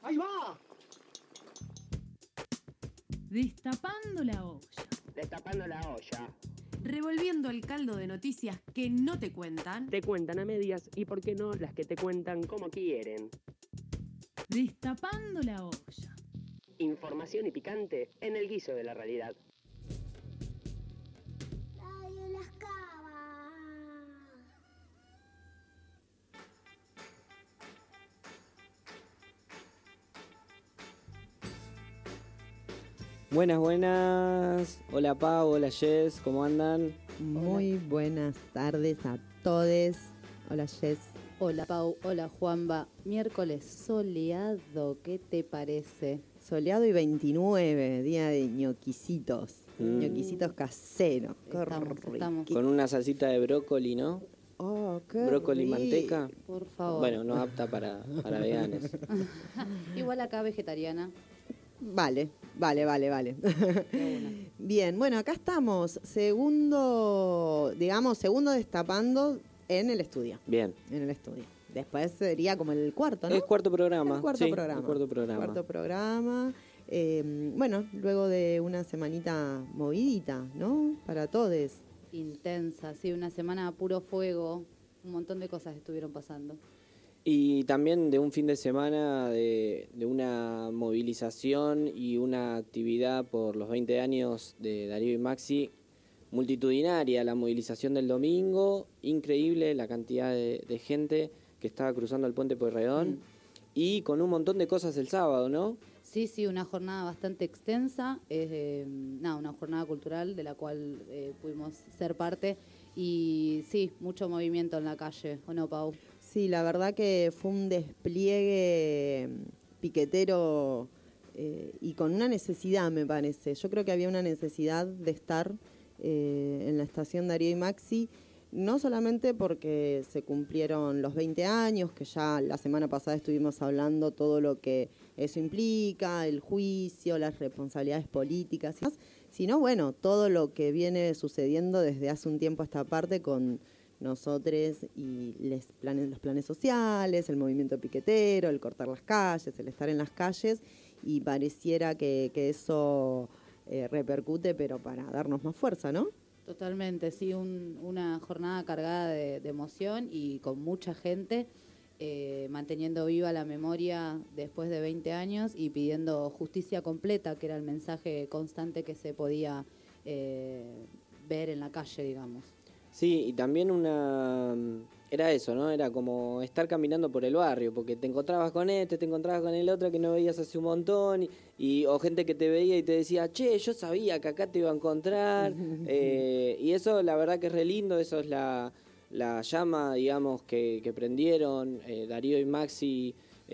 ¡Ahí va! Destapando la olla. Destapando la olla. Revolviendo el caldo de noticias que no te cuentan. Te cuentan a medias y, por qué no, las que te cuentan como quieren. Destapando la olla. Información y picante en el guiso de la realidad. Radio Las Cavas. Buenas. Hola Pau, hola Jess, ¿cómo andan? Muy buenas tardes a todos. Hola Jess. Hola Pau, hola Juanba. Miércoles soleado, ¿qué te parece? Soleado y 29, día de ñoquisitos. Ñoquisitos caseros. Qué Estamos. Con una salsita de brócoli, ¿no? Oh, qué Brócoli y rico. manteca. Por favor. Bueno, no apta para veganos. Igual acá vegetariana. Vale. De una. Bien, bueno, acá estamos. Segundo destapando en el estudio. Bien. En el estudio. Después sería como el cuarto, ¿no? Es cuarto programa. El cuarto Sí, programa. el cuarto programa. Cuarto programa. Bueno, luego de una semanita movidita, ¿no? Para todos. Intensa, sí, una semana a puro fuego. Un montón de cosas estuvieron pasando. Y también de un fin de semana de una movilización y una actividad por los 20 años de Darío y Maxi, multitudinaria la movilización del domingo, increíble la cantidad de gente que estaba cruzando el puente Pueyrredón y con un montón de cosas el sábado, ¿no? Sí, una jornada bastante extensa, una jornada cultural de la cual pudimos ser parte y sí, mucho movimiento en la calle, ¿o no, Pau? Sí, la verdad que fue un despliegue piquetero y con una necesidad, me parece. Yo creo que había una necesidad de estar en la estación Darío y Maxi, no solamente porque se cumplieron los 20 años, que ya la semana pasada estuvimos hablando todo lo que eso implica, el juicio, las responsabilidades políticas y demás, sino bueno, todo lo que viene sucediendo desde hace un tiempo a esta parte con nosotros y los planes sociales, el movimiento piquetero, el cortar las calles, el estar en las calles, y pareciera que eso repercute, pero para darnos más fuerza, ¿no? Totalmente, sí, una jornada cargada de emoción y con mucha gente manteniendo viva la memoria después de 20 años y pidiendo justicia completa, que era el mensaje constante que se podía ver en la calle, digamos. Sí, y también era eso, ¿no? Era como estar caminando por el barrio, porque te encontrabas con te encontrabas con el otro que no veías hace un montón, o gente que te veía y te decía, che, yo sabía que acá te iba a encontrar, y eso la verdad que es re lindo, eso es la llama, digamos, que prendieron Darío y Maxi,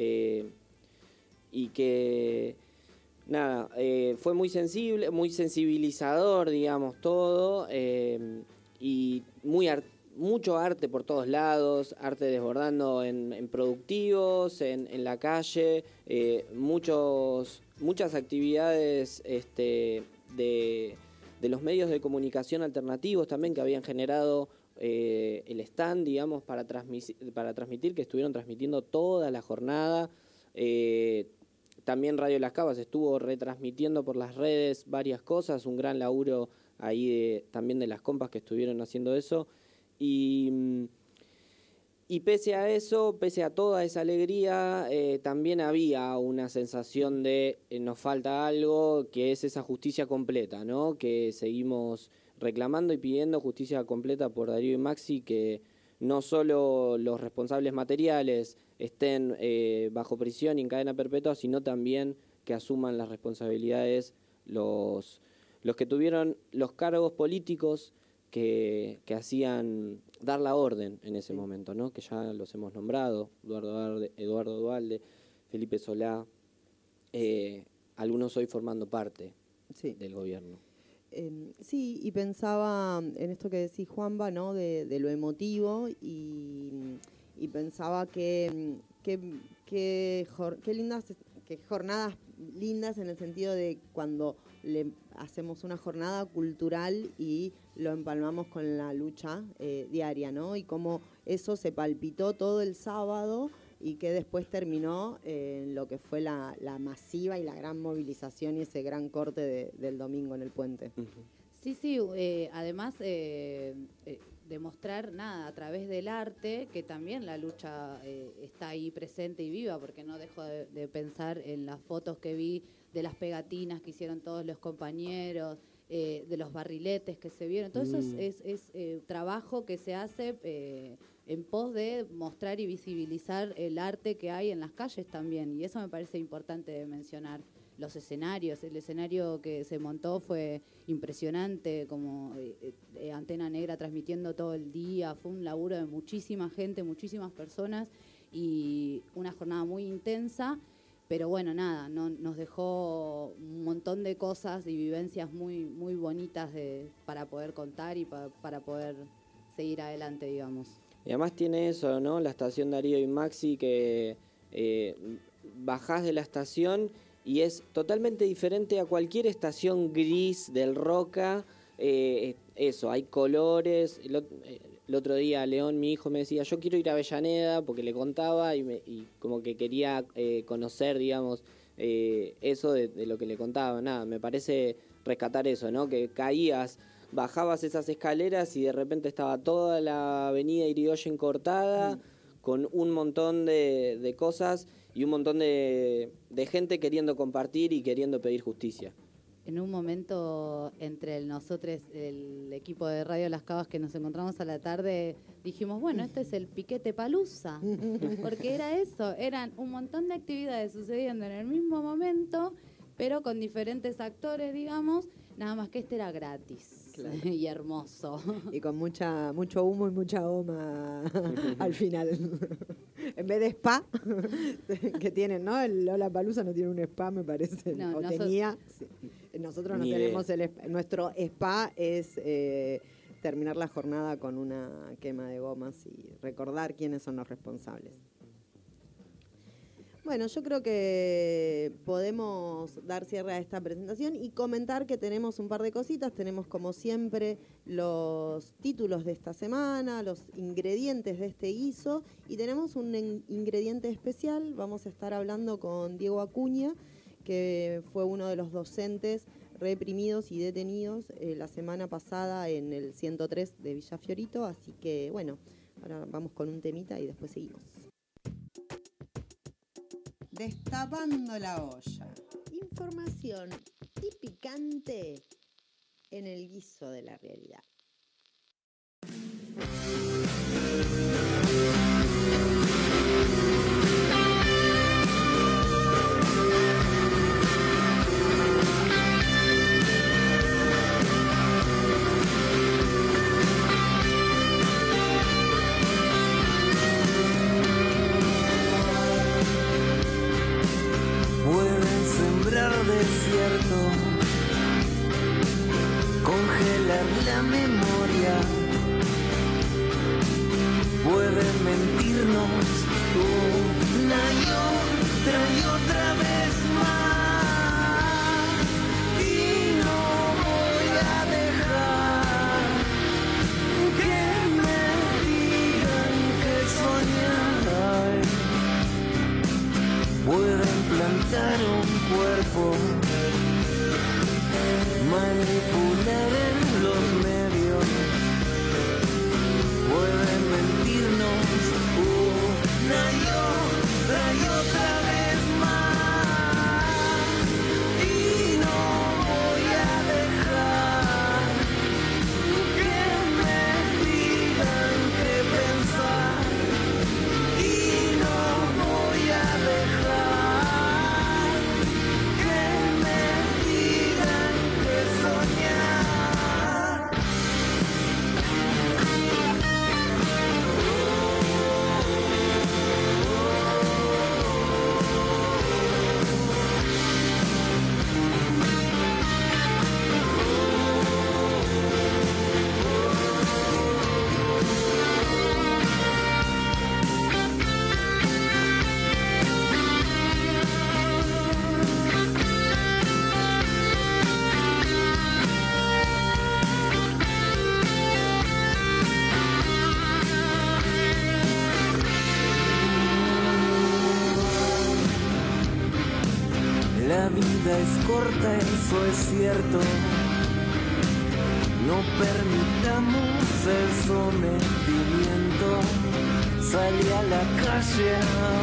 y que... Nada, fue muy sensible, muy sensibilizador, digamos, todo, y mucho arte por todos lados, arte desbordando en productivos, en la calle, muchas actividades de los medios de comunicación alternativos también que habían generado el stand, digamos, para transmitir, que estuvieron transmitiendo toda la jornada. También Radio Las Cavas estuvo retransmitiendo por las redes varias cosas, un gran laburo ahí también de las compas que estuvieron haciendo eso. Y pese a eso, pese a toda esa alegría, también había una sensación de nos falta algo, que es esa justicia completa, ¿no? Que seguimos reclamando y pidiendo justicia completa por Darío y Maxi, que no solo los responsables materiales estén bajo prisión y en cadena perpetua, sino también que asuman las responsabilidades los que tuvieron los cargos políticos que hacían dar la orden en ese momento, ¿no? Que ya los hemos nombrado, Eduardo Duhalde, Felipe Solá, algunos hoy formando parte del gobierno. Sí, y pensaba en esto que decís, Juanba, ¿no? De lo emotivo, y pensaba que jornadas lindas en el sentido de cuando le hacemos una jornada cultural y lo empalmamos con la lucha diaria, ¿no? Y cómo eso se palpitó todo el sábado y que después terminó en lo que fue la masiva y la gran movilización y ese gran corte del domingo en el puente. Sí, además demostrar a través del arte que también la lucha está ahí presente y viva, porque no dejo de pensar en las fotos que vi de las pegatinas que hicieron todos los compañeros, de los barriletes que se vieron. Todo eso es trabajo que se hace en pos de mostrar y visibilizar el arte que hay en las calles también, y eso me parece importante de mencionar. Los escenarios, el escenario que se montó fue impresionante, como Antena Negra transmitiendo todo el día, fue un laburo de muchísima gente, muchísimas personas y una jornada muy intensa, pero bueno, nos dejó un montón de cosas y vivencias muy, muy bonitas para poder contar y para poder seguir adelante, digamos. Y además tiene eso, ¿no? La estación Darío y Maxi, que bajás de la estación y es totalmente diferente a cualquier estación gris del Roca. Eso, hay colores. El otro día León, mi hijo, me decía, yo quiero ir a Avellaneda, porque le contaba y como que quería conocer, digamos, eso de lo que le contaba. Nada, me parece rescatar eso, ¿no? Que bajabas esas escaleras y de repente estaba toda la avenida Irigoyen cortada, con un montón de cosas y un montón de gente queriendo compartir y queriendo pedir justicia. En un momento entre nosotros, el equipo de Radio Las Cavas que nos encontramos a la tarde, dijimos, bueno, este es el Piquete Palusa, porque era eso, eran un montón de actividades sucediendo en el mismo momento, pero con diferentes actores, digamos, nada más que este era gratis. Claro. Y hermoso. Y con mucho humo y mucha goma al final. En vez de spa, que tienen, ¿no? El Lollapalooza no tiene un spa, me parece. No, tenía. Sí. Nosotros no tenemos el spa. Nuestro spa es terminar la jornada con una quema de gomas y recordar quiénes son los responsables. Bueno, yo creo que podemos dar cierre a esta presentación y comentar que tenemos un par de cositas. Tenemos, como siempre, los títulos de esta semana, los ingredientes de este guiso, y tenemos un ingrediente especial. Vamos a estar hablando con Diego Acuña, que fue uno de los docentes reprimidos y detenidos la semana pasada en el 103 de Villa Fiorito. Así que, bueno, ahora vamos con un temita y después seguimos. Destapando la olla. Información y picante en el guiso de la realidad. Desierto, congelar la memoria, pueden mentirnos una y otra vez más, y no voy a dejar que me digan que soñar. Pueden plantar un cuerpo, manipular en los medios, pueden mentirnos una y otra vez más, y no voy a dejar que me digan qué pensar, y no voy a dejar que me digan que soñar. vida es corta, eso es cierto. No permitamos el sometimiento. Salí a la calle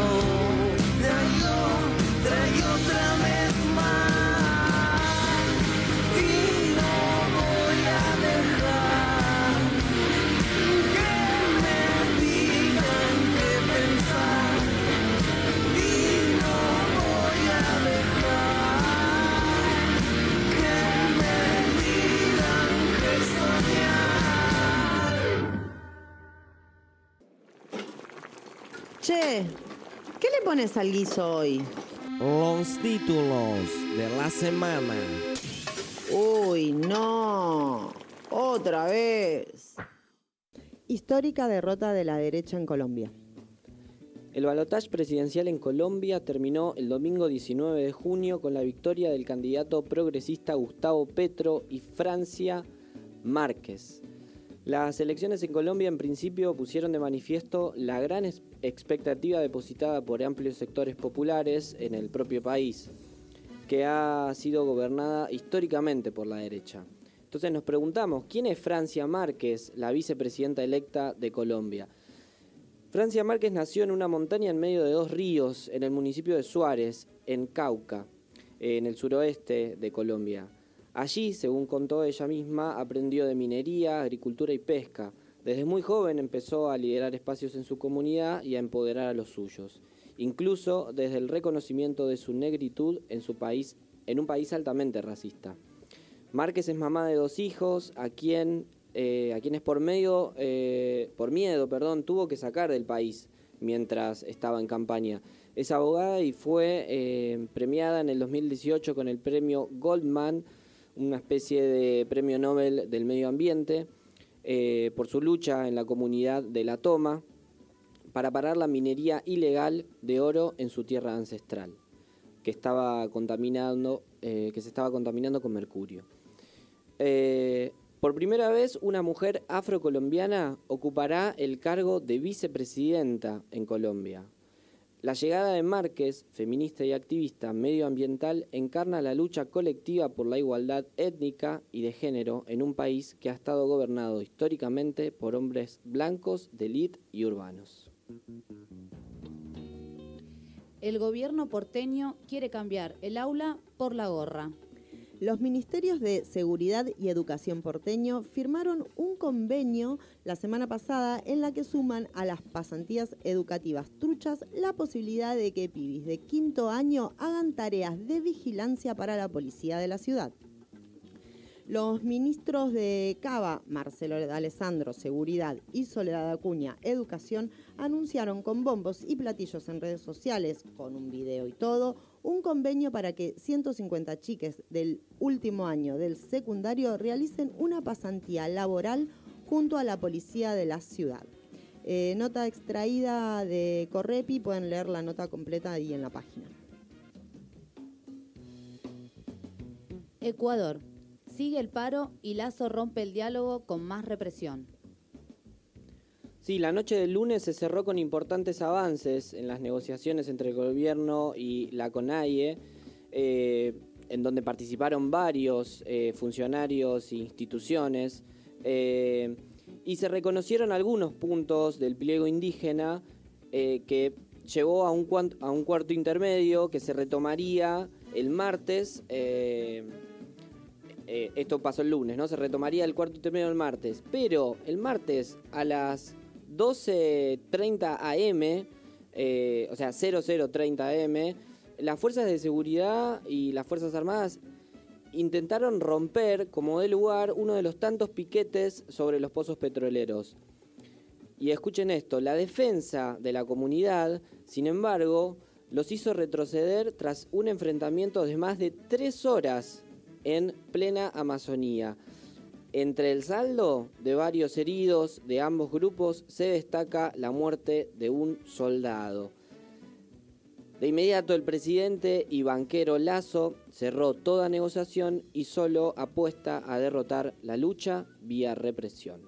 otra y otra vez más. Y no voy a dejar que me digan qué pensar. Y no voy a dejar que me digan qué soñar. Che, ¿qué le pones al guiso hoy? Los títulos de la semana. Uy, no. Otra vez. Histórica derrota de la derecha en Colombia. El balotaje presidencial en Colombia terminó el domingo 19 de junio con la victoria del candidato progresista Gustavo Petro y Francia Márquez. Las elecciones en Colombia en principio pusieron de manifiesto la gran expectativa depositada por amplios sectores populares en el propio país, que ha sido gobernada históricamente por la derecha. Entonces nos preguntamos, ¿quién es Francia Márquez, la vicepresidenta electa de Colombia? Francia Márquez nació en una montaña en medio de dos ríos, en el municipio de Suárez, en Cauca, en el suroeste de Colombia. Allí, según contó ella misma, aprendió de minería, agricultura y pesca. Desde muy joven empezó a liderar espacios en su comunidad y a empoderar a los suyos, incluso desde el reconocimiento de su negritud en su país, en un país altamente racista. Márquez es mamá de dos hijos, a quienes por miedo, tuvo que sacar del país mientras estaba en campaña. Es abogada y fue premiada en el 2018 con el premio Goldman, una especie de premio Nobel del medio ambiente, por su lucha en la comunidad de La Toma para parar la minería ilegal de oro en su tierra ancestral, que se estaba contaminando con mercurio. Por primera vez, una mujer afrocolombiana ocupará el cargo de vicepresidenta en Colombia. La llegada de Márquez, feminista y activista medioambiental, encarna la lucha colectiva por la igualdad étnica y de género en un país que ha estado gobernado históricamente por hombres blancos, de élite y urbanos. El gobierno porteño quiere cambiar el aula por la gorra. Los ministerios de Seguridad y Educación porteño firmaron un convenio la semana pasada en la que suman a las pasantías educativas truchas la posibilidad de que pibis de quinto año hagan tareas de vigilancia para la policía de la ciudad. Los ministros de Cava, Marcelo D'Alessandro, Seguridad, y Soledad Acuña, Educación, anunciaron con bombos y platillos en redes sociales, con un video y todo, un convenio para que 150 chiques del último año del secundario realicen una pasantía laboral junto a la policía de la ciudad. Nota extraída de Correpi, pueden leer la nota completa ahí en la página. Ecuador. Sigue el paro y Lazo rompe el diálogo con más represión. Sí, la noche del lunes se cerró con importantes avances en las negociaciones entre el gobierno y la CONAIE, en donde participaron varios funcionarios e instituciones, y se reconocieron algunos puntos del pliego indígena que llevó a un cuarto intermedio que se retomaría el martes. Esto pasó el lunes, ¿no? Se retomaría el cuarto intermedio el martes, pero el martes a las 12:30 am, o sea 00:30 am, las fuerzas de seguridad y las fuerzas armadas intentaron romper, como de lugar, uno de los tantos piquetes sobre los pozos petroleros. Y escuchen esto, la defensa de la comunidad, sin embargo, los hizo retroceder tras un enfrentamiento de más de 3 horas en plena Amazonía. Entre el saldo de varios heridos de ambos grupos se destaca la muerte de un soldado. De inmediato el presidente y banquero Lazo cerró toda negociación y solo apuesta a derrotar la lucha vía represión.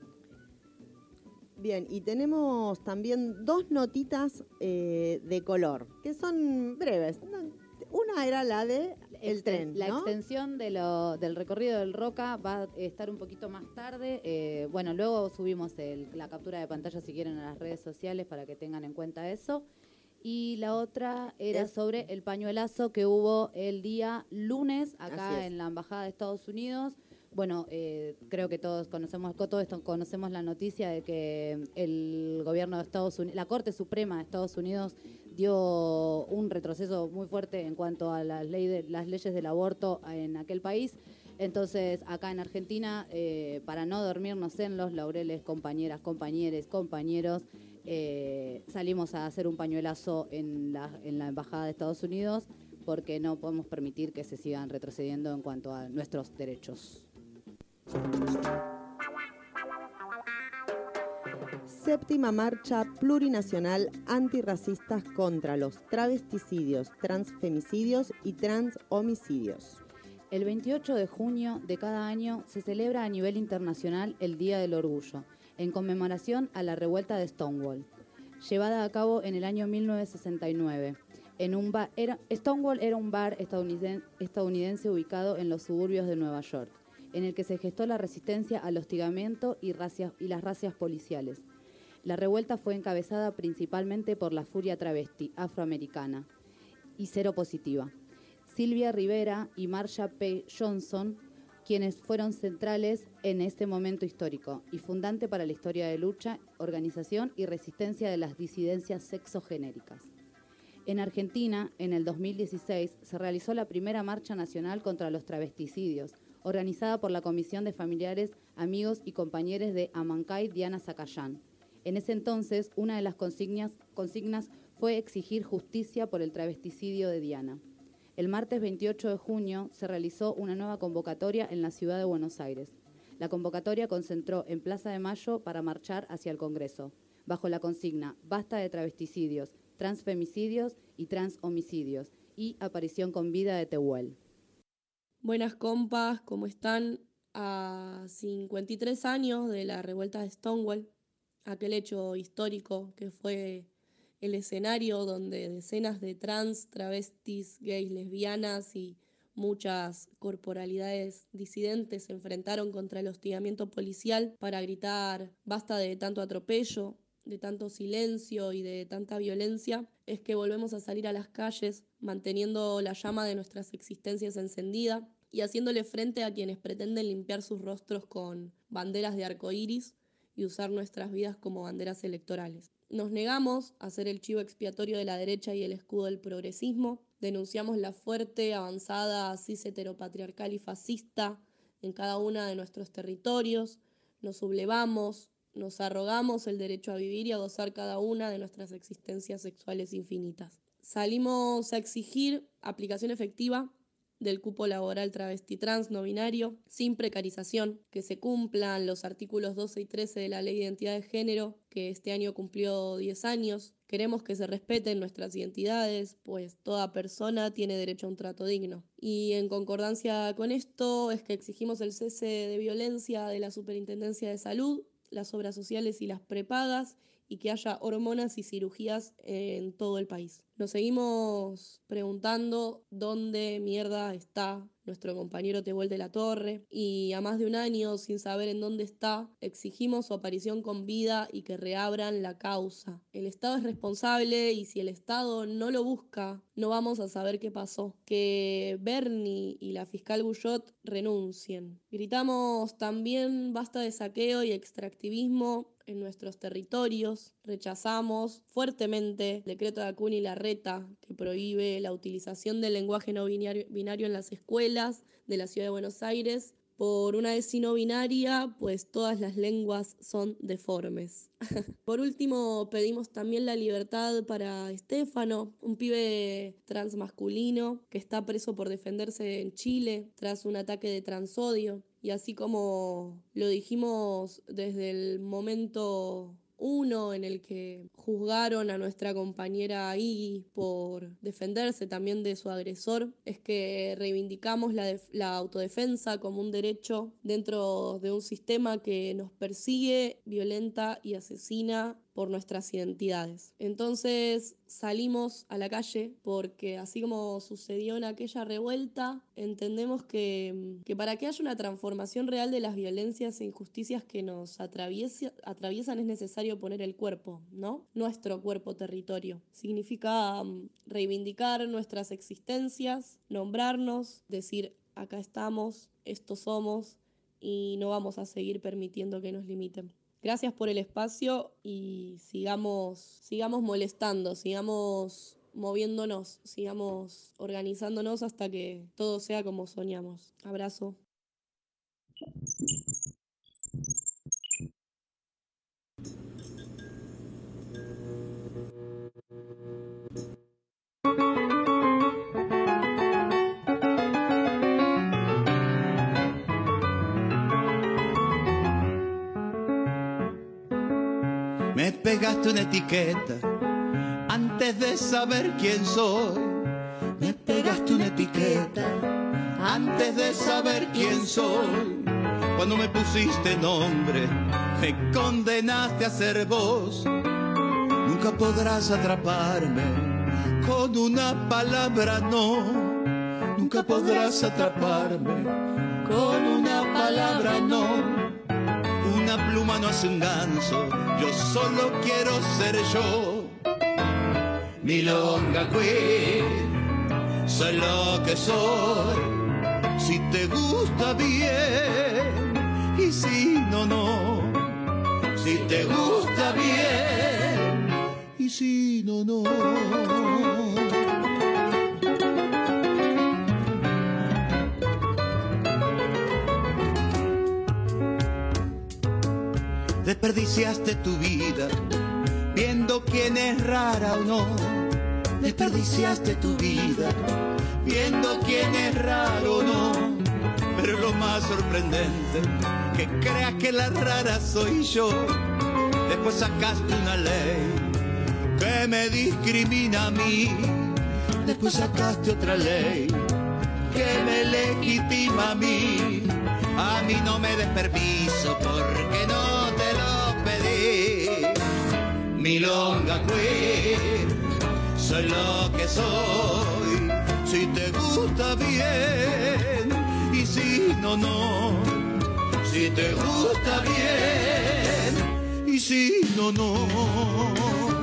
Bien, y tenemos también 2 notitas de color, que son breves. Una era la de el tren, La ¿no? extensión del recorrido del Roca va a estar un poquito más tarde. Bueno, luego subimos la captura de pantalla si quieren a las redes sociales para que tengan en cuenta eso. Y la otra era sobre el pañuelazo que hubo el día lunes Así acá es. en la Embajada de Estados Unidos. Bueno, creo que todos conocemos la noticia de que el gobierno de Estados Unidos, la Corte Suprema de Estados Unidos dio un retroceso muy fuerte en cuanto a las leyes del aborto en aquel país. Entonces, acá en Argentina, para no dormirnos en los laureles, compañeras, compañeros, salimos a hacer un pañuelazo en la Embajada de Estados Unidos porque no podemos permitir que se sigan retrocediendo en cuanto a nuestros derechos. Séptima marcha plurinacional antirracistas contra los travesticidios, transfemicidios y transhomicidios. El 28 de junio de cada año se celebra a nivel internacional el Día del Orgullo, en conmemoración a la revuelta de Stonewall, llevada a cabo en el año 1969. Stonewall era un bar estadounidense ubicado en los suburbios de Nueva York, en el que se gestó la resistencia al hostigamiento y las racias policiales. La revuelta fue encabezada principalmente por la furia travesti afroamericana y seropositiva, Sylvia Rivera y Marsha P. Johnson, quienes fueron centrales en este momento histórico y fundante para la historia de lucha, organización y resistencia de las disidencias sexogenéricas. En Argentina, en el 2016, se realizó la primera marcha nacional contra los travesticidios, organizada por la Comisión de Familiares, Amigos y Compañeros de Amancay Diana Zacayán. En ese entonces, una de las consignas fue exigir justicia por el travesticidio de Diana. El martes 28 de junio se realizó una nueva convocatoria en la ciudad de Buenos Aires. La convocatoria concentró en Plaza de Mayo para marchar hacia el Congreso, bajo la consigna Basta de travesticidios, transfemicidios y transhomicidios y aparición con vida de Tehuel. Buenas compas, ¿cómo están? A 53 años de la revuelta de Stonewall, aquel hecho histórico que fue el escenario donde decenas de trans, travestis, gays, lesbianas y muchas corporalidades disidentes se enfrentaron contra el hostigamiento policial para gritar basta de tanto atropello, de tanto silencio y de tanta violencia, es que volvemos a salir a las calles manteniendo la llama de nuestras existencias encendida y haciéndole frente a quienes pretenden limpiar sus rostros con banderas de arcoíris y usar nuestras vidas como banderas electorales. Nos negamos a ser el chivo expiatorio de la derecha y el escudo del progresismo. Denunciamos la fuerte avanzada cis heteropatriarcal y fascista en cada uno de nuestros territorios. Nos sublevamos, nos arrogamos el derecho a vivir y a gozar cada una de nuestras existencias sexuales infinitas. Salimos a exigir aplicación efectiva del cupo laboral travesti trans no binario, sin precarización, que se cumplan los artículos 12 y 13 de la Ley de Identidad de Género, que este año cumplió 10 años. Queremos que se respeten nuestras identidades, pues toda persona tiene derecho a un trato digno. Y en concordancia con esto es que exigimos el cese de violencia de la Superintendencia de Salud, las obras sociales y las prepagas, y que haya hormonas y cirugías en todo el país. Nos seguimos preguntando dónde mierda está nuestro compañero Tehuel de la Torre, y a más de un año sin saber en dónde está, exigimos su aparición con vida y que reabran la causa. El Estado es responsable y si el Estado no lo busca, no vamos a saber qué pasó. Que Bernie y la fiscal Guyot renuncien. Gritamos también basta de saqueo y extractivismo en nuestros territorios. Rechazamos fuertemente el decreto de Acuña y Larreta que prohíbe la utilización del lenguaje no binario en las escuelas de la Ciudad de Buenos Aires. Por una vez no binaria, pues todas las lenguas son deformes. Por último, pedimos también la libertad para Estefano, un pibe transmasculino que está preso por defenderse en Chile tras un ataque de transodio. Y así como lo dijimos desde el momento uno en el que juzgaron a nuestra compañera Iggy por defenderse también de su agresor, es que reivindicamos la autodefensa como un derecho dentro de un sistema que nos persigue, violenta y asesina por nuestras identidades. Entonces salimos a la calle porque así como sucedió en aquella revuelta, entendemos que para que haya una transformación real de las violencias e injusticias que nos atraviesan es necesario poner el cuerpo, ¿no? Nuestro cuerpo territorio. Significa reivindicar nuestras existencias, nombrarnos, decir acá estamos, estos somos y no vamos a seguir permitiendo que nos limiten. Gracias por el espacio y sigamos molestando, sigamos moviéndonos, sigamos organizándonos hasta que todo sea como soñamos. Abrazo. Me pegaste una etiqueta antes de saber quién soy. Me pegaste una etiqueta antes de saber quién soy. Cuando me pusiste nombre, me condenaste a ser vos. Nunca podrás atraparme con una palabra, no. Nunca podrás atraparme con una palabra, no. Una pluma no hace un ganso, yo solo quiero ser yo. Milonga queen, soy lo que soy. Si te gusta bien, y si no, no. Si te gusta bien, y si no, no. Desperdiciaste tu vida viendo quién es rara o no. Desperdiciaste tu vida viendo quién es raro o no. Pero lo más sorprendente, que creas que la rara soy yo. Después sacaste una ley que me discrimina a mí. Después sacaste otra ley que me legitima a mí. A mí no me des permiso porque no te lo pedí. Milonga queen, soy lo que soy. Si te gusta bien, y si no, no. Si te gusta bien, y si no, no.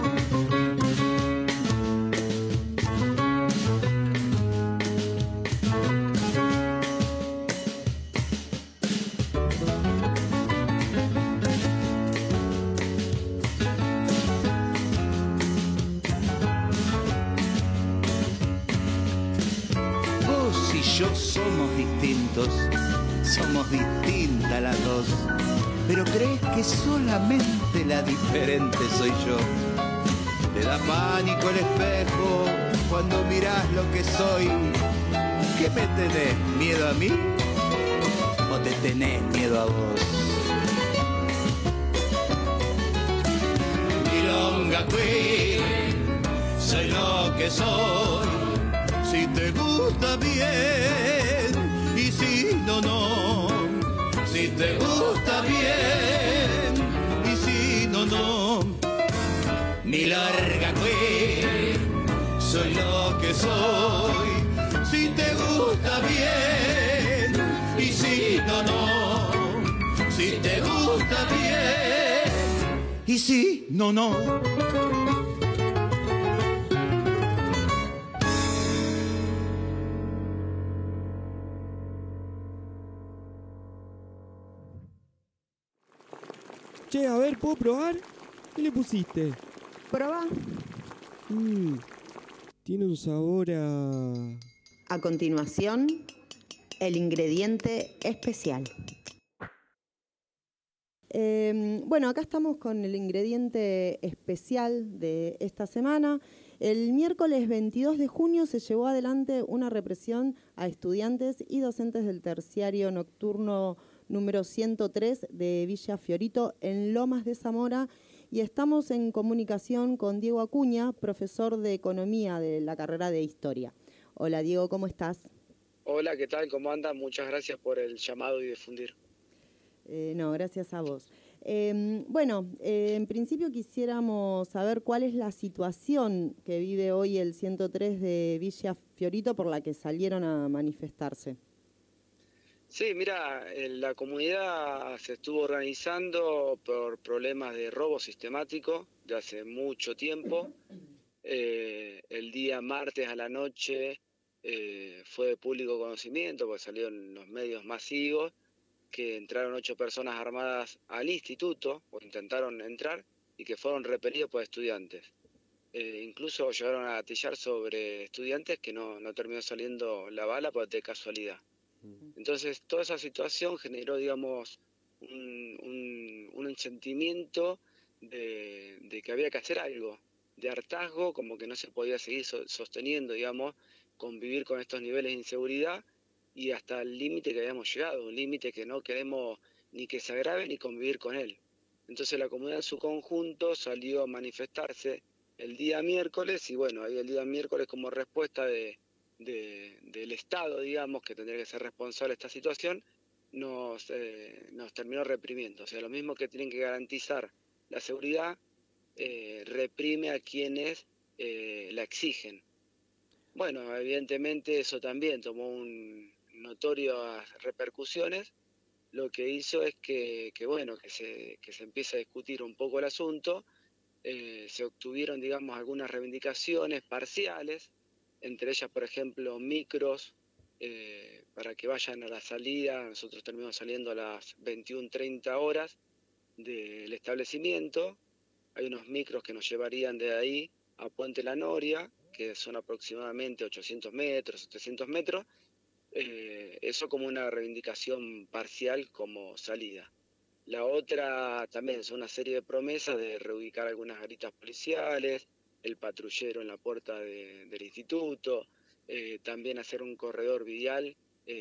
Yo somos distintos, somos distintas las dos, pero crees que solamente la diferente soy yo. Te da pánico el espejo cuando mirás lo que soy. ¿Qué me tenés? ¿Miedo a mí? ¿O te tenés miedo a vos? Milonga queen, soy lo que soy. Si te gusta bien, y si no, no. Si te gusta bien, y si no, no. Mi larga queen, soy lo que soy. Si te gusta bien, y si no, no. Si te gusta bien, y si no, no. Che, a ver, ¿puedo probar? ¿Qué le pusiste? Probá. Tiene un sabor a... A continuación, el ingrediente especial. Bueno, acá estamos con el ingrediente especial de esta semana. El miércoles 22 de junio se llevó adelante una represión a estudiantes y docentes del terciario nocturno número 103 de Villa Fiorito, en Lomas de Zamora, y estamos en comunicación con Diego Acuña, profesor de Economía de la carrera de Historia. Hola Diego, ¿cómo estás? Hola, ¿qué tal? ¿Cómo andan? Muchas gracias por el llamado y difundir. No, gracias a vos. En principio quisiéramos saber cuál es la situación que vive hoy el 103 de Villa Fiorito por la que salieron a manifestarse. Sí, mira, la comunidad se estuvo organizando por problemas de robo sistemático de hace mucho tiempo. El día martes a la noche fue de público conocimiento, porque salió en los medios masivos, que entraron 8 personas armadas al instituto, o intentaron entrar, y que fueron repelidos por estudiantes. Incluso llegaron a gatillar sobre estudiantes que no terminó saliendo la bala, por de casualidad. Entonces, toda esa situación generó, digamos, un sentimiento de que había que hacer algo, de hartazgo, como que no se podía seguir sosteniendo, digamos, convivir con estos niveles de inseguridad y hasta el límite que habíamos llegado, un límite que no queremos ni que se agrave ni convivir con él. Entonces, la comunidad en su conjunto salió a manifestarse el día miércoles y bueno, ahí el día miércoles como respuesta del Estado, digamos, que tendría que ser responsable de esta situación, nos terminó reprimiendo. O sea, lo mismo que tienen que garantizar la seguridad, reprime a quienes la exigen. Bueno, evidentemente eso también tomó notorias repercusiones. Lo que hizo es que se empiece a discutir un poco el asunto. Se obtuvieron, digamos, algunas reivindicaciones parciales, entre ellas, por ejemplo, micros para que vayan a la salida. Nosotros terminamos saliendo a las 21:30 horas del establecimiento. Hay unos micros que nos llevarían de ahí a Puente La Noria, que son aproximadamente 800 metros, 700 metros. Eso como una reivindicación parcial como salida. La otra también son una serie de promesas de reubicar algunas garitas policiales, el patrullero en la puerta del instituto, también hacer un corredor vial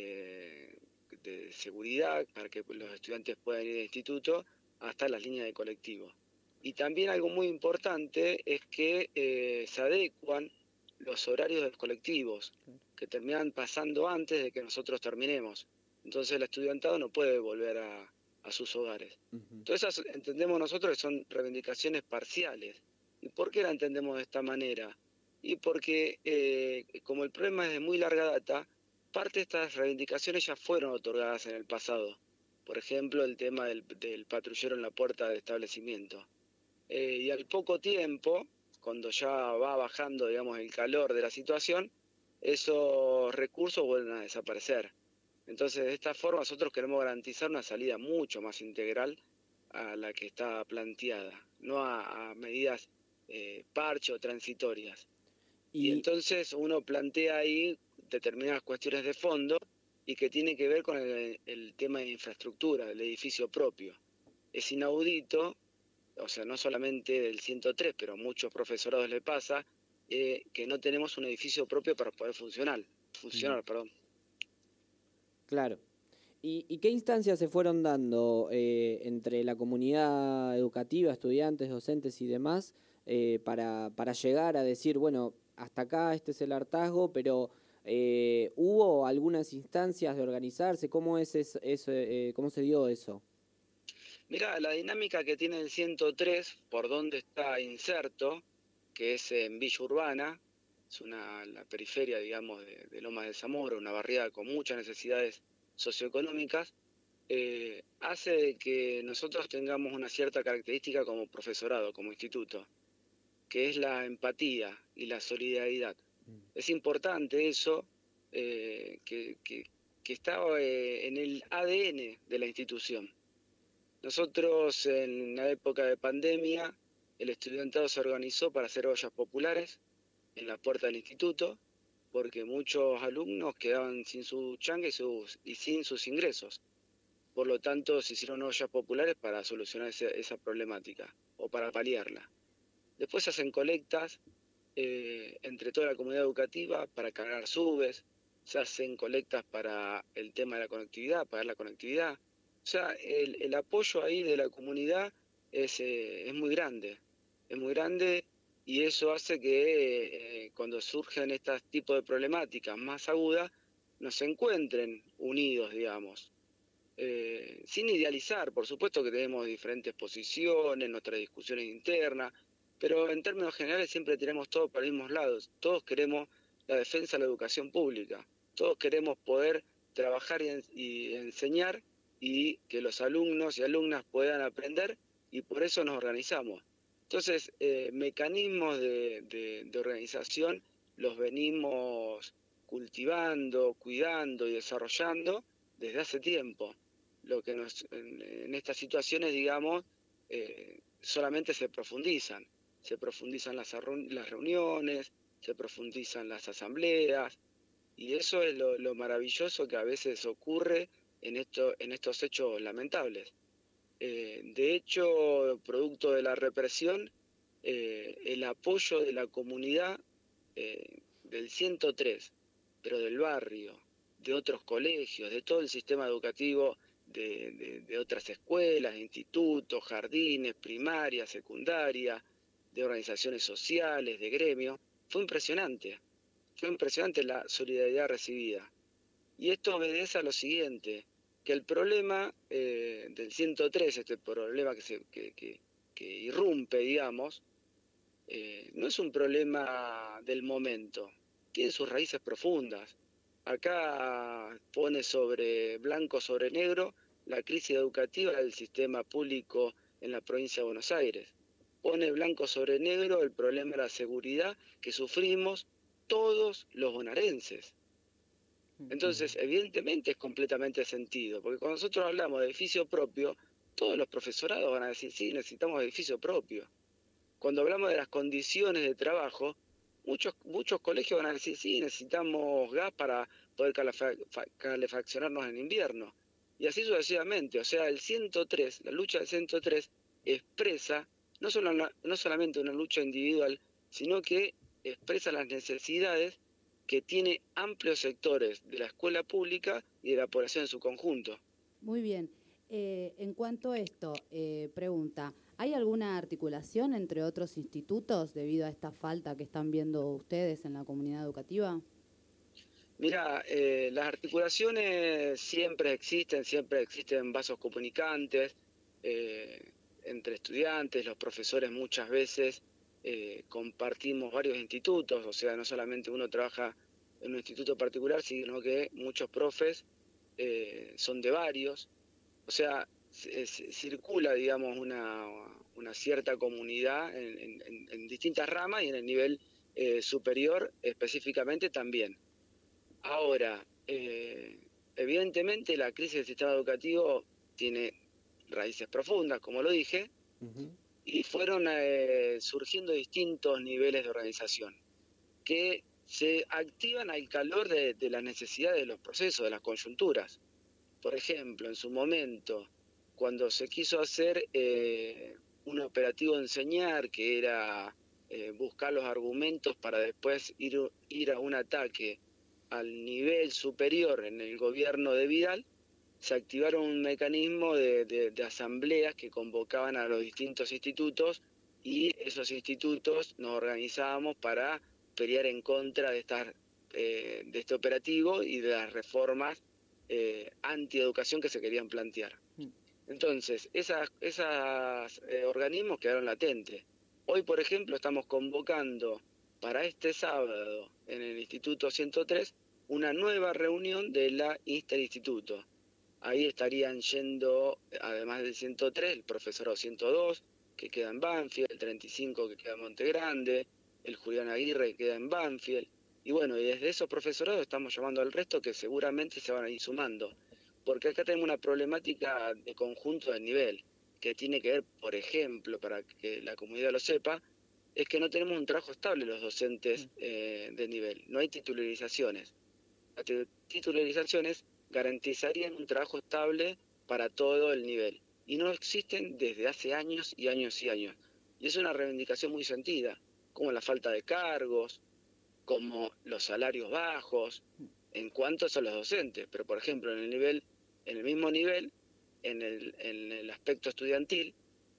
de seguridad para que los estudiantes puedan ir al instituto hasta las líneas de colectivo. Y también algo muy importante es que se adecuan los horarios de los colectivos, que terminan pasando antes de que nosotros terminemos. Entonces el estudiantado no puede volver a sus hogares. Entonces entendemos nosotros que son reivindicaciones parciales. ¿Y por qué la entendemos de esta manera? Y porque como el problema es de muy larga data, parte de estas reivindicaciones ya fueron otorgadas en el pasado. Por ejemplo, el tema del patrullero en la puerta del establecimiento. Y al poco tiempo, cuando ya va bajando, digamos, el calor de la situación, esos recursos vuelven a desaparecer. Entonces, de esta forma, nosotros queremos garantizar una salida mucho más integral a la que está planteada, no a medidas parche o transitorias. Y entonces uno plantea ahí determinadas cuestiones de fondo y que tiene que ver con el tema de infraestructura, del edificio propio. Es inaudito, o sea, no solamente del 103, pero a muchos profesorados le pasa, que no tenemos un edificio propio para poder funcionar. Claro. ¿Y qué instancias se fueron dando entre la comunidad educativa, estudiantes, docentes y demás, para llegar a decir, bueno, hasta acá este es el hartazgo, pero ¿hubo algunas instancias de organizarse? ¿Cómo se dio eso? Mirá, la dinámica que tiene el 103, por donde está inserto, que es en Villa Urbana, es la periferia, digamos, de Lomas de Zamora, una barriada con muchas necesidades socioeconómicas, hace de que nosotros tengamos una cierta característica como profesorado, como instituto, que es la empatía y la solidaridad. Es importante eso, que está en el ADN de la institución. Nosotros en la época de pandemia, el estudiantado se organizó para hacer ollas populares en la puerta del instituto, porque muchos alumnos quedaban sin su changa y sin sus ingresos. Por lo tanto, se hicieron ollas populares para solucionar esa problemática o para paliarla. Después se hacen colectas entre toda la comunidad educativa para cargar subes, se hacen colectas para el tema de la conectividad, pagar la conectividad. O sea, el apoyo ahí de la comunidad es muy grande, y eso hace que cuando surgen estos tipos de problemáticas más agudas, nos encuentren unidos, digamos. sin idealizar. Por supuesto que tenemos diferentes posiciones, nuestras discusiones internas, pero en términos generales siempre tenemos todo para los mismos lados. Todos queremos la defensa de la educación pública, todos queremos poder trabajar y enseñar y que los alumnos y alumnas puedan aprender, y por eso nos organizamos. Entonces, mecanismos de organización los venimos cultivando, cuidando y desarrollando desde hace tiempo. Lo que en estas situaciones, digamos, solamente se profundizan las reuniones, se profundizan las asambleas, y eso es lo maravilloso que a veces ocurre en estos hechos lamentables. De hecho, producto de la represión, el apoyo de la comunidad del 103, pero del barrio, de otros colegios, de todo el sistema educativo, de otras escuelas, institutos, jardines, primaria, secundaria, de organizaciones sociales, de gremios, fue impresionante la solidaridad recibida. Y esto obedece a lo siguiente, que el problema del 103, este problema que irrumpe, digamos, no es un problema del momento, tiene sus raíces profundas. Acá pone blanco sobre negro la crisis educativa del sistema público en la provincia de Buenos Aires. Pone blanco sobre negro el problema de la seguridad que sufrimos todos los bonaerenses. Entonces, evidentemente es completamente sentido, porque cuando nosotros hablamos de edificio propio, todos los profesorados van a decir, sí, necesitamos edificio propio. Cuando hablamos de las condiciones de trabajo, muchos colegios van a decir, sí, necesitamos gas para poder calefaccionarnos en invierno. Y así sucesivamente. O sea, el 103, la lucha del 103, expresa no solamente una lucha individual, sino que expresa las necesidades que tiene amplios sectores de la escuela pública y de la población en su conjunto. Muy bien. En cuanto a esto, pregunta, ¿hay alguna articulación entre otros institutos debido a esta falta que están viendo ustedes en la comunidad educativa? Mirá, las articulaciones siempre existen vasos comunicantes entre estudiantes, los profesores muchas veces compartimos varios institutos, o sea, no solamente uno trabaja en un instituto particular, sino que muchos profes son de varios. O sea, circula, digamos, una cierta comunidad en distintas ramas y en el nivel superior específicamente también. Ahora, evidentemente la crisis del sistema educativo tiene raíces profundas, como lo dije, y fueron surgiendo distintos niveles de organización que se activan al calor de las necesidades de los procesos, de las coyunturas. Por ejemplo, en su momento, cuando se quiso hacer un operativo de enseñar, que era buscar los argumentos para después ir a un ataque al nivel superior en el gobierno de Vidal, se activaron un mecanismo de asambleas que convocaban a los distintos institutos, y esos institutos nos organizábamos para pelear en contra de este operativo y de las reformas antieducación que se querían plantear. Entonces, esos organismos quedaron latentes. Hoy, por ejemplo, estamos convocando para este sábado en el Instituto 103 una nueva reunión de la Interinstituto. Ahí estarían yendo, además del 103, el profesorado 102, que queda en Banfield, el 35 que queda en Monte Grande, el Julián Aguirre que queda en Banfield. Y bueno, y desde esos profesorados estamos llamando al resto, que seguramente se van a ir sumando. Porque acá tenemos una problemática de conjunto de nivel, que tiene que ver, por ejemplo, para que la comunidad lo sepa, es que no tenemos un trabajo estable los docentes de nivel. No hay titularizaciones. Las titularizaciones garantizarían un trabajo estable para todo el nivel. Y no existen desde hace años y años y años. Y es una reivindicación muy sentida, como la falta de cargos, como los salarios bajos, en cuanto son los docentes. Pero, por ejemplo, en el mismo nivel, en el aspecto estudiantil,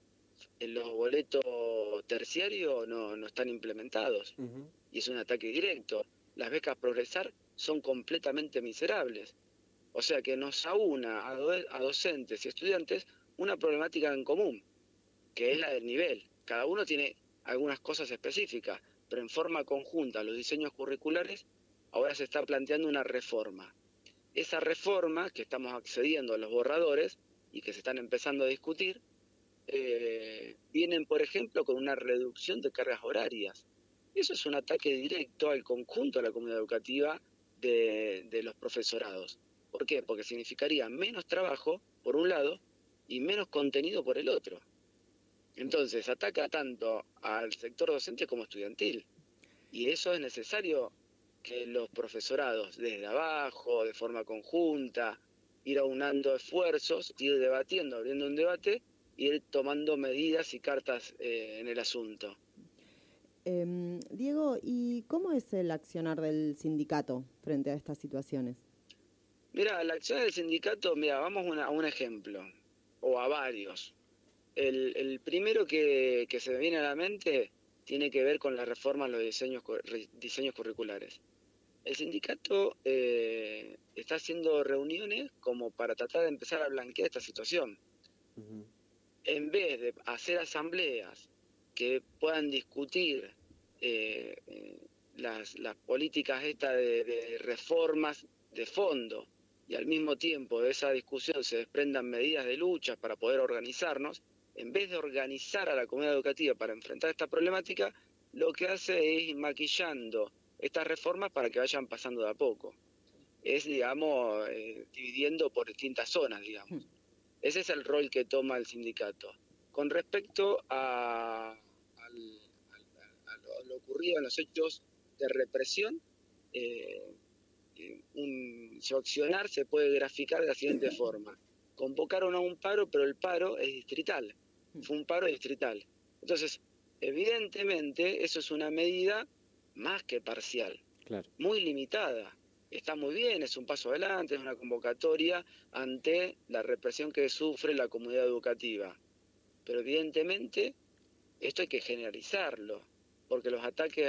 en los boletos terciarios no están implementados. Y es un ataque directo. Las becas Progresar son completamente miserables. O sea que nos aúna a docentes y estudiantes una problemática en común, que es la del nivel. Cada uno tiene algunas cosas específicas, pero en forma conjunta los diseños curriculares ahora se está planteando una reforma. Esa reforma que estamos accediendo a los borradores y que se están empezando a discutir, vienen, por ejemplo, con una reducción de cargas horarias. Eso es un ataque directo al conjunto de la comunidad educativa de los profesorados. ¿Por qué? Porque significaría menos trabajo, por un lado, y menos contenido por el otro. Entonces, ataca tanto al sector docente como estudiantil. Y eso es necesario que los profesorados, desde abajo, de forma conjunta, ir aunando esfuerzos, ir debatiendo, abriendo un debate, ir tomando medidas y cartas en el asunto. Diego, ¿y cómo es el accionar del sindicato frente a estas situaciones? Mira, la acción del sindicato, vamos a un ejemplo, o a varios. El primero que se me viene a la mente tiene que ver con la reforma en los diseños curriculares. El sindicato está haciendo reuniones como para tratar de empezar a blanquear esta situación. Ujú. En vez de hacer asambleas que puedan discutir las políticas estas de reformas de fondo, y al mismo tiempo de esa discusión se desprendan medidas de lucha para poder organizarnos, en vez de organizar a la comunidad educativa para enfrentar esta problemática, lo que hace es ir maquillando estas reformas para que vayan pasando de a poco. Es, digamos, dividiendo por distintas zonas, digamos. Ese es el rol que toma el sindicato. Con respecto a lo ocurrido en los hechos de represión, su accionar se puede graficar de la siguiente forma. Convocaron a un paro, pero el paro es distrital. Fue un paro distrital. Entonces, evidentemente, eso es una medida más que parcial, Claro. muy limitada. Está muy bien, es un paso adelante, es una convocatoria ante la represión que sufre la comunidad educativa. Pero evidentemente, esto hay que generalizarlo, porque los ataques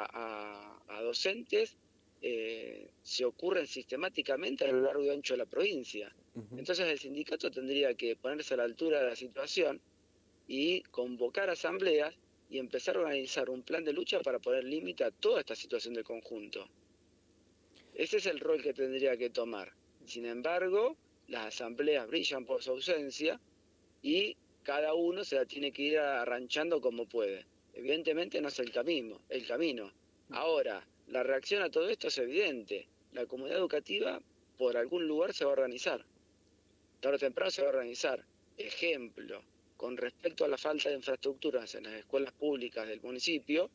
a docentes se ocurren sistemáticamente a lo largo y ancho de la provincia. Ujú. Entonces el sindicato tendría que ponerse a la altura de la situación y convocar asambleas y empezar a organizar un plan de lucha para poner límite a toda esta situación de conjunto. Ese es el rol que tendría que tomar. Sin embargo, las asambleas brillan por su ausencia y cada uno se la tiene que ir arranchando como puede. Evidentemente no es el camino. Ahora, la reacción a todo esto es evidente. La comunidad educativa por algún lugar se va a organizar. Tarde o temprano se va a organizar. Ejemplo, con respecto a la falta de infraestructuras en las escuelas públicas del municipio,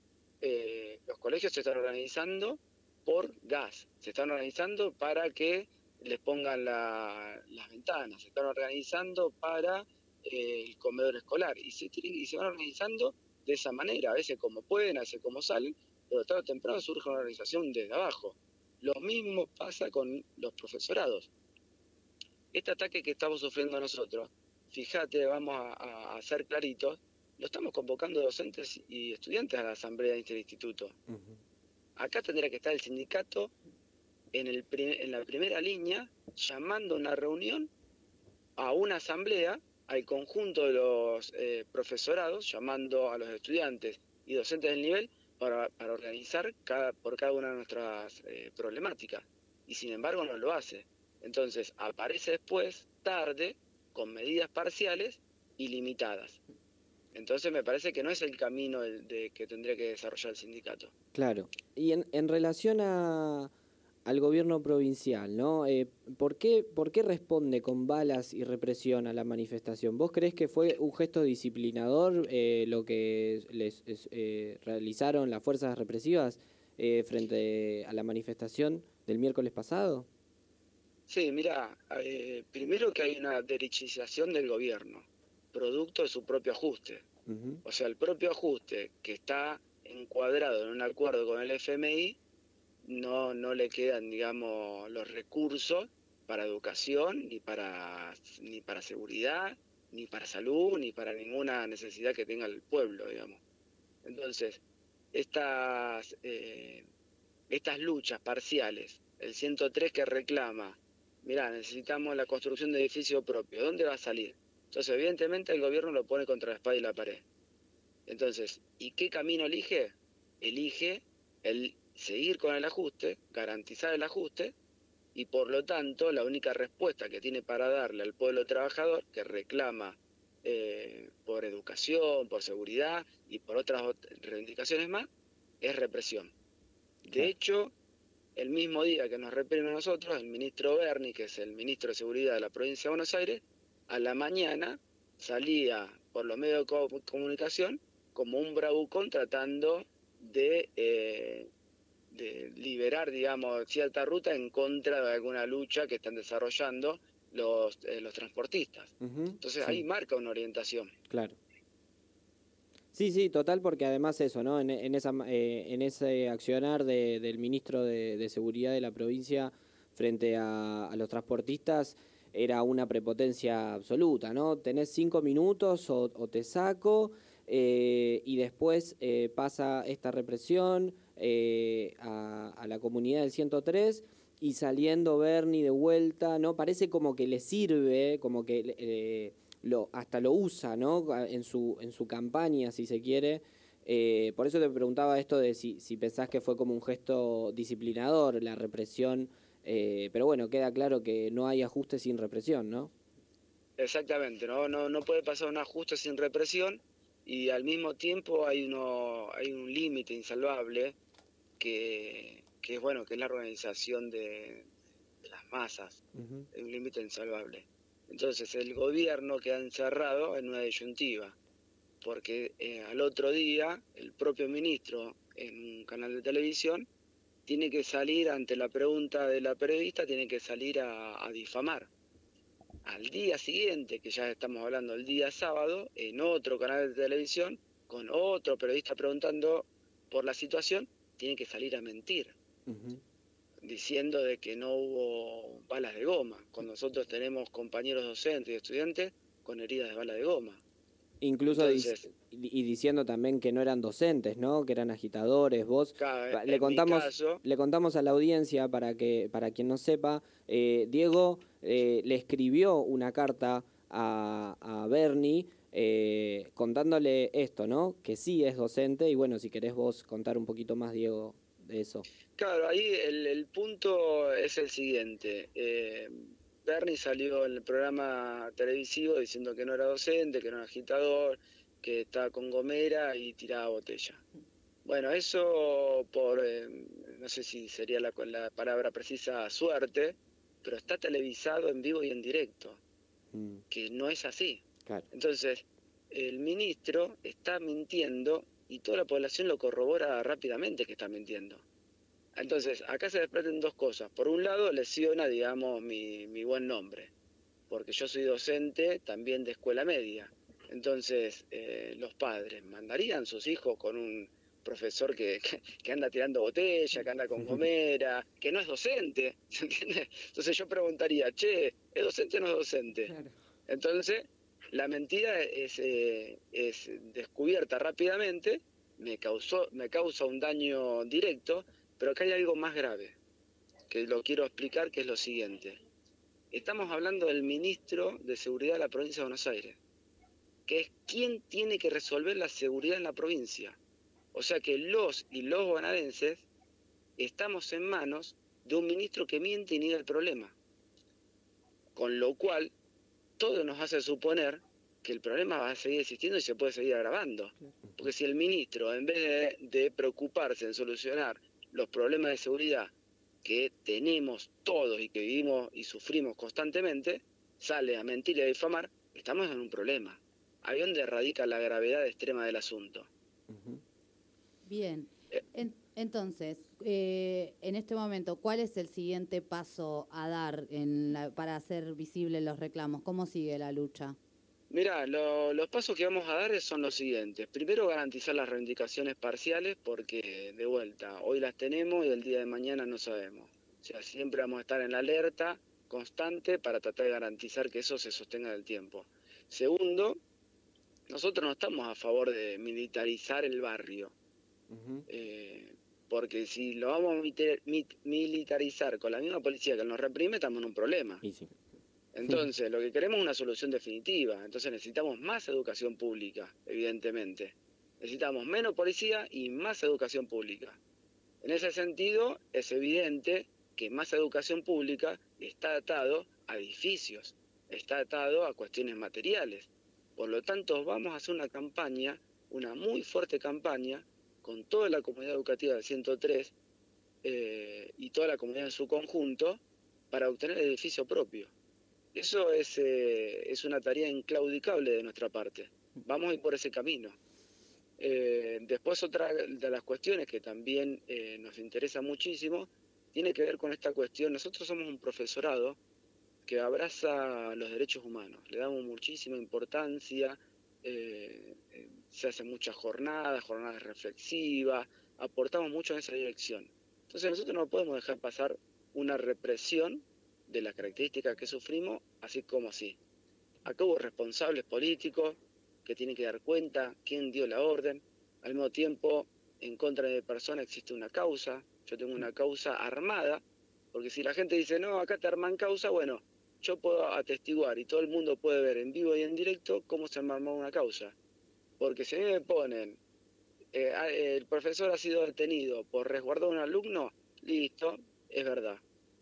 los colegios se están organizando por gas, se están organizando para que les pongan las ventanas, se están organizando para el comedor escolar y se van organizando de esa manera, a veces como pueden, a veces como salen, pero tarde o temprano surge una organización desde abajo. Lo mismo pasa con los profesorados. Este ataque que estamos sufriendo nosotros, fíjate, vamos a ser claritos, lo estamos convocando docentes y estudiantes a la asamblea interinstituto. Ujú. Acá tendría que estar el sindicato en la primera línea, llamando a una reunión, a una asamblea, al conjunto de los profesorados, llamando a los estudiantes y docentes del nivel para organizar por cada una de nuestras problemáticas. Y sin embargo no lo hace. Entonces aparece después, tarde, con medidas parciales y limitadas. Entonces me parece que no es el camino que tendría que desarrollar el sindicato. Claro. Y en relación al gobierno provincial, ¿no? ¿Por qué responde con balas y represión a la manifestación? ¿Vos creés que fue un gesto disciplinador lo que les realizaron las fuerzas represivas frente a la manifestación del miércoles pasado? Sí, mira, primero que hay una derechización del gobierno, producto de su propio ajuste. Ujú. O sea, el propio ajuste que está encuadrado en un acuerdo con el FMI, no le quedan, digamos, los recursos para educación, ni para seguridad, ni para salud, ni para ninguna necesidad que tenga el pueblo, digamos. Entonces, estas luchas parciales, el 103 que reclama mirá, necesitamos la construcción de edificio propio, ¿dónde va a salir? Entonces, evidentemente, el gobierno lo pone contra la espada y la pared. Entonces, ¿y qué camino elige? Elige el seguir con el ajuste, garantizar el ajuste, y por lo tanto, la única respuesta que tiene para darle al pueblo trabajador, que reclama por educación, por seguridad y por otras reivindicaciones más, es represión. De hecho, el mismo día que nos reprimen a nosotros, el ministro Berni, que es el ministro de Seguridad de la provincia de Buenos Aires, a la mañana salía por los medios de comunicación como un bravucón tratando de liberar, digamos, cierta ruta en contra de alguna lucha que están desarrollando los transportistas. Entonces ahí marca una orientación. Claro. Sí, total, porque además eso, ¿no? En ese accionar del ministro de Seguridad de la provincia frente a los transportistas era una prepotencia absoluta, ¿no? Tenés 5 minutos o te saco, y después pasa esta represión a la comunidad del 103, y saliendo Berni de vuelta, ¿no? Parece como que le sirve, como que hasta lo usa, ¿no? En su campaña, si se quiere. Por eso te preguntaba esto de si pensás que fue como un gesto disciplinador la represión, pero bueno, queda claro que no hay ajuste sin represión, ¿no? Exactamente, no puede pasar un ajuste sin represión, y al mismo tiempo hay un límite insalvable que es bueno, que es la organización de las masas, es un límite insalvable. Entonces el gobierno queda encerrado en una disyuntiva, porque al otro día el propio ministro en un canal de televisión tiene que salir ante la pregunta de la periodista, tiene que salir a difamar. Al día siguiente, que ya estamos hablando el día sábado, en otro canal de televisión, con otro periodista preguntando por la situación, tiene que salir a mentir, diciendo de que no hubo balas de goma, cuando nosotros tenemos compañeros docentes y estudiantes con heridas de bala de goma. Incluso Entonces, y diciendo también que no eran docentes, ¿no? Que eran agitadores. Vos le contamos a la audiencia, para quien no sepa, Diego le escribió una carta a Berni contándole esto, ¿no? Que sí es docente, y bueno, si querés vos contar un poquito más, Diego, de eso. Claro, ahí el punto es el siguiente. Berni salió en el programa televisivo diciendo que no era docente, que no era agitador, que estaba con gomera y tiraba botella. Bueno, eso por, no sé si sería la palabra precisa, suerte, pero está televisado en vivo y en directo, que no es así. Claro. Entonces, el ministro está mintiendo y toda la población lo corrobora rápidamente que está mintiendo. Entonces, acá se desprenden dos cosas. Por un lado, lesiona, digamos, mi buen nombre, porque yo soy docente también de escuela media. Entonces, los padres mandarían sus hijos con un profesor que anda tirando botella, que anda con gomera, que no es docente, ¿se entiende? Entonces yo preguntaría, che, ¿es docente o no es docente? Claro. Entonces, la mentira es descubierta rápidamente, me causa un daño directo, pero acá hay algo más grave, que lo quiero explicar, que es lo siguiente. Estamos hablando del ministro de Seguridad de la provincia de Buenos Aires, que es quien tiene que resolver la seguridad en la provincia. O sea que los bonaerenses estamos en manos de un ministro que miente y niega el problema. Con lo cual, todo nos hace suponer que el problema va a seguir existiendo y se puede seguir agravando. Porque si el ministro, en vez de preocuparse en solucionar los problemas de seguridad que tenemos todos y que vivimos y sufrimos constantemente, sale a mentir y a difamar, estamos en un problema. Ahí donde radica la gravedad extrema del asunto. Bien, entonces, en este momento, ¿cuál es el siguiente paso a dar para hacer visibles los reclamos? ¿Cómo sigue la lucha? Mirá, los pasos que vamos a dar son los siguientes. Primero, garantizar las reivindicaciones parciales, porque, de vuelta, hoy las tenemos y el día de mañana no sabemos. O sea, siempre vamos a estar en la alerta constante para tratar de garantizar que eso se sostenga en el tiempo. Segundo, nosotros no estamos a favor de militarizar el barrio. Porque si lo vamos a militarizar con la misma policía que nos reprime, estamos en un problema. Y sí. Entonces, lo que queremos es una solución definitiva. Entonces necesitamos más educación pública, evidentemente. Necesitamos menos policía y más educación pública. En ese sentido, es evidente que más educación pública está atado a edificios, está atado a cuestiones materiales. Por lo tanto, vamos a hacer una campaña, una muy fuerte campaña, con toda la comunidad educativa del 103 y toda la comunidad en su conjunto, para obtener el edificio propio. Eso es una tarea inclaudicable de nuestra parte. Vamos a ir por ese camino. Después, otra de las cuestiones que también nos interesa muchísimo tiene que ver con esta cuestión. Nosotros somos un profesorado que abraza los derechos humanos, le damos muchísima importancia, se hacen muchas jornadas reflexivas, aportamos mucho en esa dirección. Entonces nosotros no podemos dejar pasar una represión de las características que sufrimos, así como así. Acá hubo responsables políticos que tienen que dar cuenta quién dio la orden. Al mismo tiempo, en contra de mi persona existe una causa. Yo tengo una causa armada, porque si la gente dice, no, acá te arman causa, bueno, yo puedo atestiguar y todo el mundo puede ver en vivo y en directo cómo se armó una causa. Porque si a mí me ponen, el profesor ha sido detenido por resguardar a un alumno, listo, es verdad.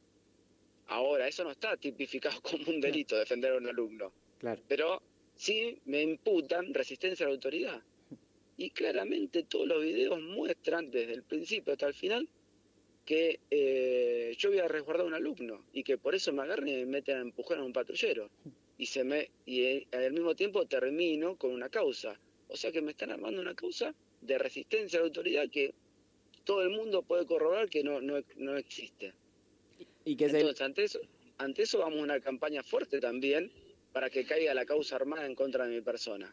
Ahora, eso no está tipificado como un delito, defender a un alumno. Claro. Pero sí me imputan resistencia a la autoridad. Y claramente todos los videos muestran, desde el principio hasta el final, que yo voy a resguardar a un alumno y que por eso me agarran y me meten a empujar a un patrullero. Y al mismo tiempo termino con una causa. O sea que me están armando una causa de resistencia a la autoridad que todo el mundo puede corroborar que no existe. Y que entonces, ante eso vamos a una campaña fuerte también para que caiga la causa armada en contra de mi persona.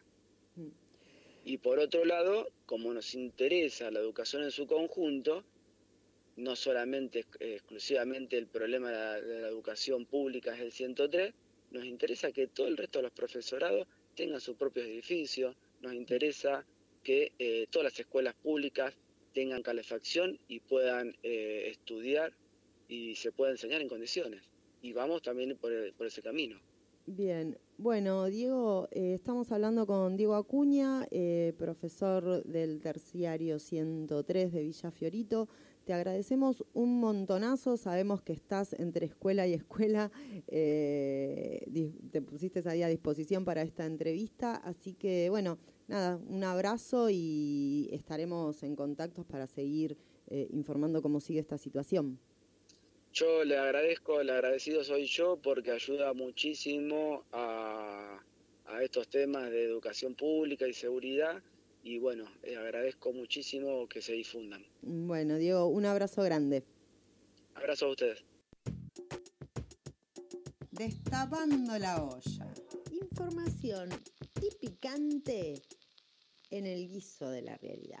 Y por otro lado, como nos interesa la educación en su conjunto, no solamente exclusivamente el problema de la educación pública es el 103, nos interesa que todo el resto de los profesorados tengan sus propios edificios, nos interesa que todas las escuelas públicas tengan calefacción y puedan estudiar y se pueda enseñar en condiciones. Y vamos también por ese camino. Bien, bueno, Diego, estamos hablando con Diego Acuña, profesor del terciario 103 de Villa Fiorito. Te agradecemos un montonazo, sabemos que estás entre escuela y escuela, te pusiste ahí a disposición para esta entrevista, así que bueno, nada, un abrazo y estaremos en contacto para seguir informando cómo sigue esta situación. Yo le agradezco, el agradecido soy yo porque ayuda muchísimo a estos temas de educación pública y seguridad y bueno, agradezco muchísimo que se difundan. Bueno, Diego, un abrazo grande. Abrazo a ustedes. Destapando la olla. Información y picante en el guiso de la realidad.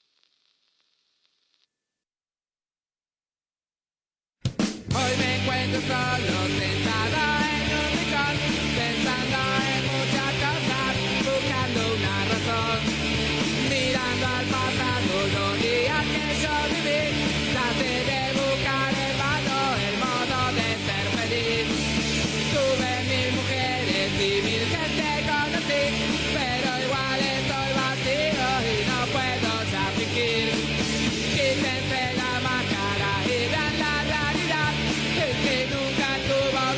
Hoy me encuentro solo, sentada en un rincón, pensando en muchas cosas, buscando una razón. Mirando al pasado, los días que yo viví, traté de buscar en vano el modo de ser feliz. Tuve 1000 mujeres y 1000 gente conocí, pero igual estoy vacío y no puedo ya fingir. Quítense la máscara y vean la realidad, es que nunca tuvo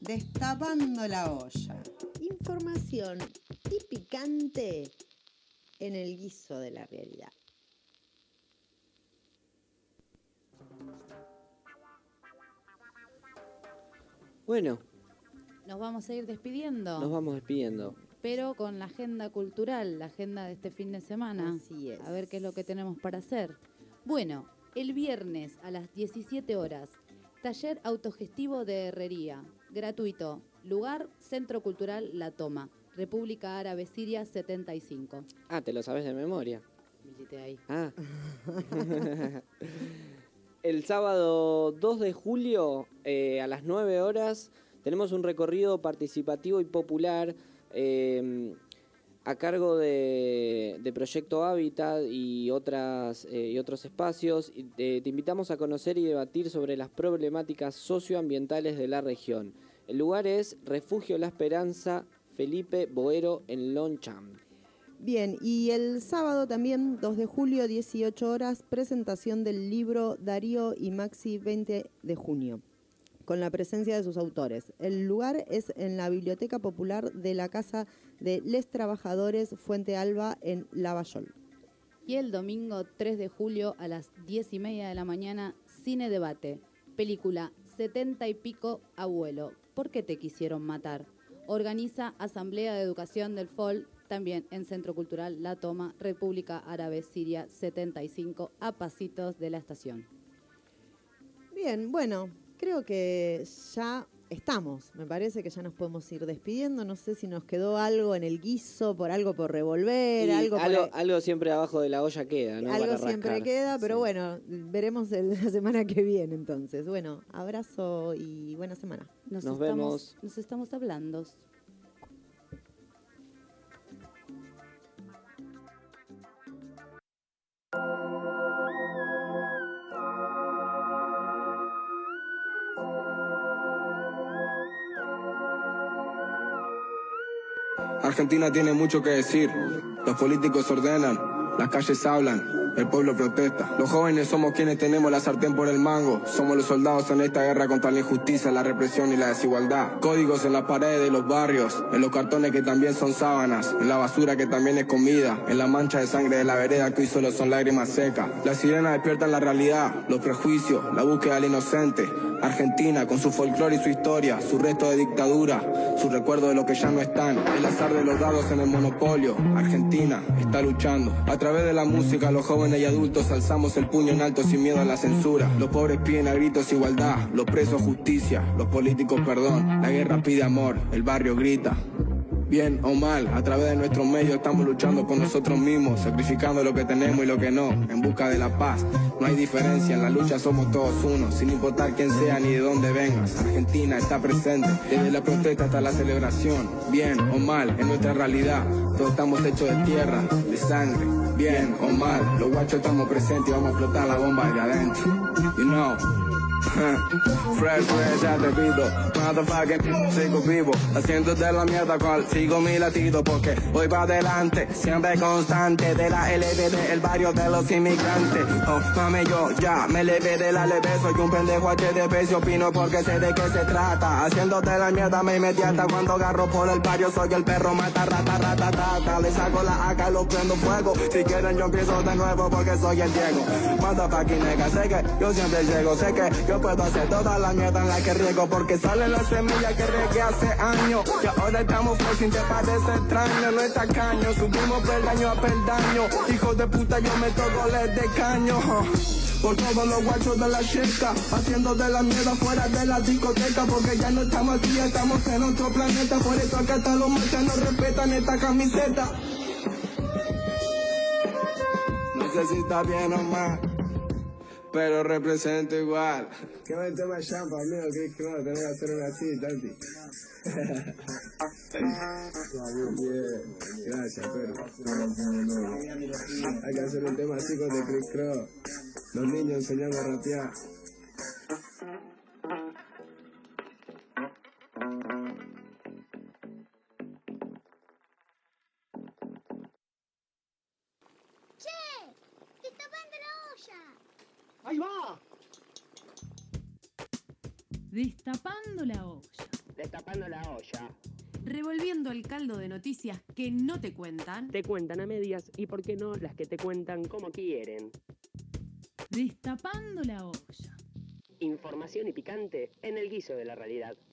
Destapando la olla. Información y picante en el guiso de la realidad. Bueno, Nos vamos a ir despidiendo. nos vamos despidiendo. Pero con la agenda cultural, la agenda de este fin de semana. Así es. A ver qué es lo que tenemos para hacer. Bueno, el viernes a las 17 horas, taller autogestivo de herrería, gratuito, lugar Centro Cultural La Toma, República Árabe Siria 75. Ah, te lo sabes de memoria. Visité ahí. Ah. El sábado 2 de julio a las 9 horas tenemos un recorrido participativo y popular a cargo de Proyecto Hábitat y otros espacios. Te invitamos a conocer y debatir sobre las problemáticas socioambientales de la región. El lugar es Refugio La Esperanza, Felipe Boero en Longchamp. Bien, y el sábado también, 2 de julio, 18 horas, presentación del libro Darío y Maxi 20 de junio, con la presencia de sus autores. El lugar es en la Biblioteca Popular de la Casa de Les Trabajadores Fuente Alba en Lavallol. Y el domingo 3 de julio a las 10:30 de la mañana, Cine Debate, película 70 y pico abuelo, ¿por qué te quisieron matar? Organiza Asamblea de Educación del FOL, también en Centro Cultural La Toma, República Árabe Siria 75, a pasitos de la estación. Bien, bueno, creo que ya estamos. Me parece que ya nos podemos ir despidiendo. No sé si nos quedó algo en el guiso, algo por revolver, Y algo siempre abajo de la olla queda, ¿no? algo Para siempre rascar. queda, pero Sí. bueno, veremos la semana que viene entonces. Bueno, abrazo y buena semana. Nos vemos. Nos estamos hablando. Argentina tiene mucho que decir. Los políticos ordenan, las calles hablan, el pueblo protesta. Los jóvenes somos quienes tenemos la sartén por el mango. Somos los soldados en esta guerra contra la injusticia, la represión y la desigualdad. Códigos en las paredes de los barrios, en los cartones que también son sábanas, en la basura que también es comida, en la mancha de sangre de la vereda que hoy solo son lágrimas secas. La sirena despierta la realidad, los prejuicios, la búsqueda del inocente. Argentina con su folclore y su historia, su resto de dictadura, su recuerdo de lo que ya no están. El azar de los dados en el monopolio. Argentina está luchando. A través de la música los jóvenes y adultos alzamos el puño en alto sin miedo a la censura. Los pobres piden a gritos igualdad, los presos justicia, los políticos perdón. La guerra pide amor, el barrio grita. Bien o mal, a través de nuestros medios estamos luchando por nosotros mismos, sacrificando lo que tenemos y lo que no, en busca de la paz. No hay diferencia, en la lucha somos todos uno, sin importar quién sea ni de dónde vengas. Argentina está presente, desde la protesta hasta la celebración. Bien o mal, en nuestra realidad, todos estamos hechos de tierra, de sangre. Bien o mal, los guachos estamos presentes y vamos a explotar la bomba de adentro. You know. Fresh, ya te pido, motherfucking, sigo vivo, haciendo de la mierda cual sigo mi latido, porque voy para adelante, siempre constante, de la LBD, el barrio de los inmigrantes. Oh, mami, yo ya me levé de la leve, soy un pendejo HDP, si opino porque sé de qué se trata, haciendo de la mierda me inmediata, cuando agarro por el barrio soy el perro mata rata, rata, rata, le saco la AK y lo prendo fuego, si quieren yo empiezo de nuevo porque soy el Diego, motherfucking nigga, sé que yo siempre llego, sé que yo puedo hacer toda la mierda en la que riego, porque salen las semillas que regué hace años, y ahora estamos fresh, te parece extraño, no está caño, subimos peldaño a peldaño, hijo de puta yo meto goles de caño, por todos los guachos de la checa, haciendo de la mierda fuera de la discoteca, porque ya no estamos aquí, estamos en otro planeta, por eso acá hasta los marcianos respetan esta camiseta. No sé si está bien o mal, pero represento igual. Qué buen tema de champa, amigo, Chris Cross, tenés que hacer una así, Tanti. Bien, gracias, pero hay que hacer un tema así con de Chris Cross. Los niños enseñando a rapear. Destapando la olla. Destapando la olla. Revolviendo el caldo de noticias que no te cuentan. Te cuentan a medias y por qué no las que te cuentan como quieren. Destapando la olla. Información y picante en el guiso de la realidad.